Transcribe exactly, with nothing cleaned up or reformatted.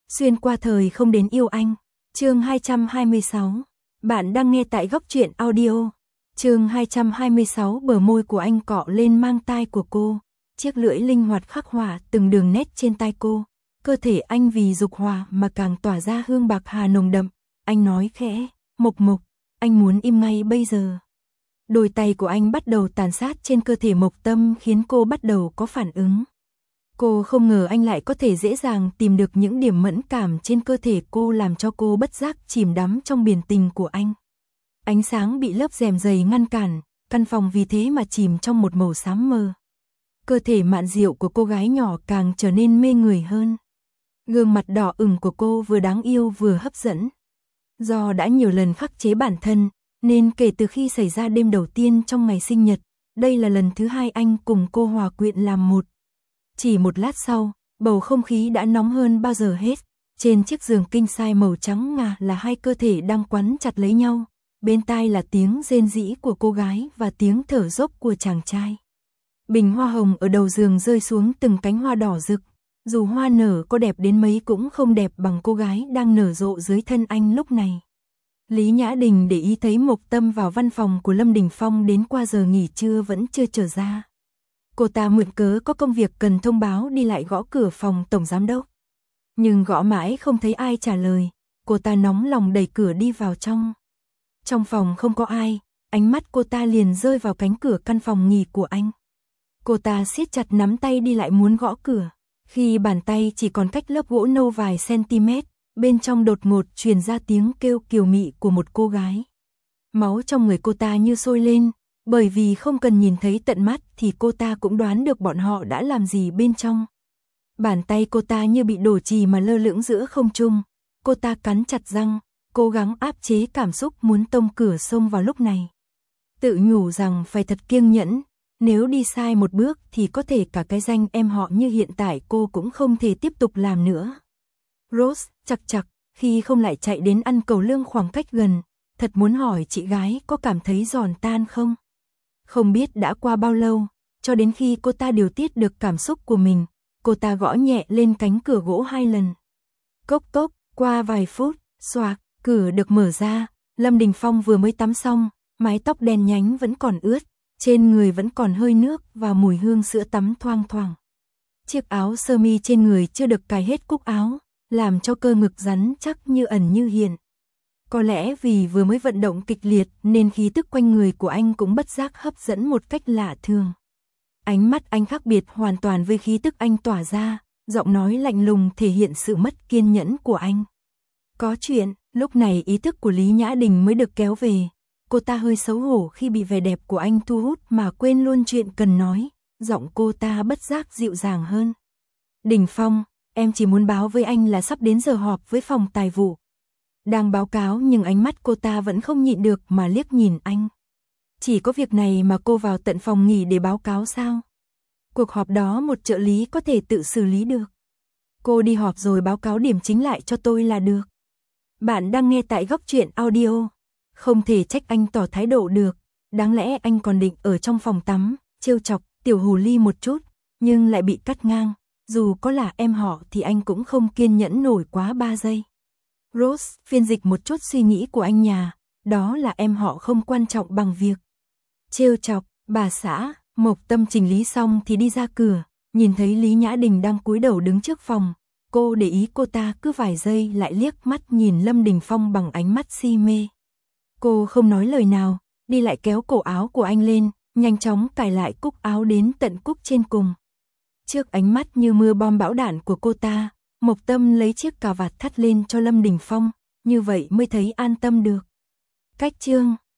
Xuyên qua thời không đến yêu anh. Chương hai trăm hai mươi sáu. Bạn đang nghe tại Góc Truyện Audio. Chương hai trăm hai mươi sáu. Bờ môi của anh cọ lên mang tai của cô, chiếc lưỡi linh hoạt khắc họa từng đường nét trên tai cô. Cơ thể anh vì dục hỏa mà càng tỏa ra hương bạc hà nồng đậm. Anh nói khẽ, Mộc Mộc, anh muốn im ngay bây giờ. Đôi tay của anh bắt đầu tàn sát trên cơ thể Mộc Tâm khiến cô bắt đầu có phản ứng. Cô không ngờ anh lại có thể dễ dàng tìm được những điểm mẫn cảm trên cơ thể cô, làm cho cô bất giác chìm đắm trong biển tình của anh. Ánh sáng bị lớp rèm dày ngăn cản, căn phòng vì thế mà chìm trong một màu xám mờ. Cơ thể mạn diệu của cô gái nhỏ càng trở nên mê người hơn. Gương mặt đỏ ửng của cô vừa đáng yêu vừa hấp dẫn. Do đã nhiều lần khắc chế bản thân, nên kể từ khi xảy ra đêm đầu tiên trong ngày sinh nhật, đây là lần thứ hai anh cùng cô hòa quyện làm một. Chỉ một lát sau, bầu không khí đã nóng hơn bao giờ hết. Trên chiếc giường king size màu trắng ngà là hai cơ thể đang quấn chặt lấy nhau. Bên tai là tiếng rên rỉ của cô gái và tiếng thở dốc của chàng trai. Bình hoa hồng ở đầu giường rơi xuống từng cánh hoa đỏ rực. Dù hoa nở có đẹp đến mấy cũng không đẹp bằng cô gái đang nở rộ dưới thân anh lúc này. Lý Nhã Đình để ý thấy Mộc Tâm vào văn phòng của Lâm Đình Phong đến qua giờ nghỉ trưa vẫn chưa trở ra. Cô ta mượn cớ có công việc cần thông báo đi lại gõ cửa phòng tổng giám đốc. Nhưng gõ mãi không thấy ai trả lời, cô ta nóng lòng đẩy cửa đi vào trong. Trong phòng không có ai, ánh mắt cô ta liền rơi vào cánh cửa căn phòng nghỉ của anh. Cô ta siết chặt nắm tay đi lại muốn gõ cửa. Khi bàn tay chỉ còn cách lớp gỗ nâu vài cm, bên trong đột ngột truyền ra tiếng kêu kiều mị của một cô gái. Máu trong người cô ta như sôi lên, bởi vì không cần nhìn thấy tận mắt thì cô ta cũng đoán được bọn họ đã làm gì bên trong. Bàn tay cô ta như bị đổ chì mà lơ lửng giữa không trung. Cô ta cắn chặt răng, cố gắng áp chế cảm xúc muốn tông cửa xông vào lúc này. Tự nhủ rằng phải thật kiêng nhẫn, nếu đi sai một bước thì có thể cả cái danh em họ như hiện tại cô cũng không thể tiếp tục làm nữa. Rose, chặt chặt, khi không lại chạy đến ăn cầu lương khoảng cách gần, thật muốn hỏi chị gái có cảm thấy giòn tan không? Không biết đã qua bao lâu, cho đến khi cô ta điều tiết được cảm xúc của mình, cô ta gõ nhẹ lên cánh cửa gỗ hai lần. Cốc cốc, qua vài phút, xoạc, cửa được mở ra, Lâm Đình Phong vừa mới tắm xong, mái tóc đen nhánh vẫn còn ướt, trên người vẫn còn hơi nước và mùi hương sữa tắm thoang thoảng. Chiếc áo sơ mi trên người chưa được cài hết cúc áo, làm cho cơ ngực rắn chắc như ẩn như hiện. Có lẽ vì vừa mới vận động kịch liệt nên khí tức quanh người của anh cũng bất giác hấp dẫn một cách lạ thường. Ánh mắt anh khác biệt hoàn toàn với khí tức anh tỏa ra, giọng nói lạnh lùng thể hiện sự mất kiên nhẫn của anh. Có chuyện, lúc này ý thức của Lý Nhã Đình mới được kéo về. Cô ta hơi xấu hổ khi bị vẻ đẹp của anh thu hút mà quên luôn chuyện cần nói, giọng cô ta bất giác dịu dàng hơn. Đình Phong, em chỉ muốn báo với anh là sắp đến giờ họp với phòng tài vụ. Đang báo cáo nhưng ánh mắt cô ta vẫn không nhịn được mà liếc nhìn anh. Chỉ có việc này mà cô vào tận phòng nghỉ để báo cáo sao? Cuộc họp đó một trợ lý có thể tự xử lý được. Cô đi họp rồi báo cáo điểm chính lại cho tôi là được. Bạn đang nghe tại Góc Truyện Audio. Không thể trách anh tỏ thái độ được. Đáng lẽ anh còn định ở trong phòng tắm, trêu chọc tiểu hồ ly một chút, nhưng lại bị cắt ngang. Dù có là em họ thì anh cũng không kiên nhẫn nổi quá ba giây. Rose, phiên dịch một chút suy nghĩ của anh nhà, đó là em họ không quan trọng bằng việc trêu chọc. Bà xã, Mộc Tâm chỉnh lý xong thì đi ra cửa, nhìn thấy Lý Nhã Đình đang cúi đầu đứng trước phòng. Cô để ý cô ta cứ vài giây lại liếc mắt nhìn Lâm Đình Phong bằng ánh mắt si mê. Cô không nói lời nào, đi lại kéo cổ áo của anh lên, nhanh chóng cài lại cúc áo đến tận cúc trên cùng. Trước ánh mắt như mưa bom bão đạn của cô ta, Mộc Tâm lấy chiếc cà vạt thắt lên cho Lâm Đình Phong, như vậy mới thấy an tâm được. Cách chương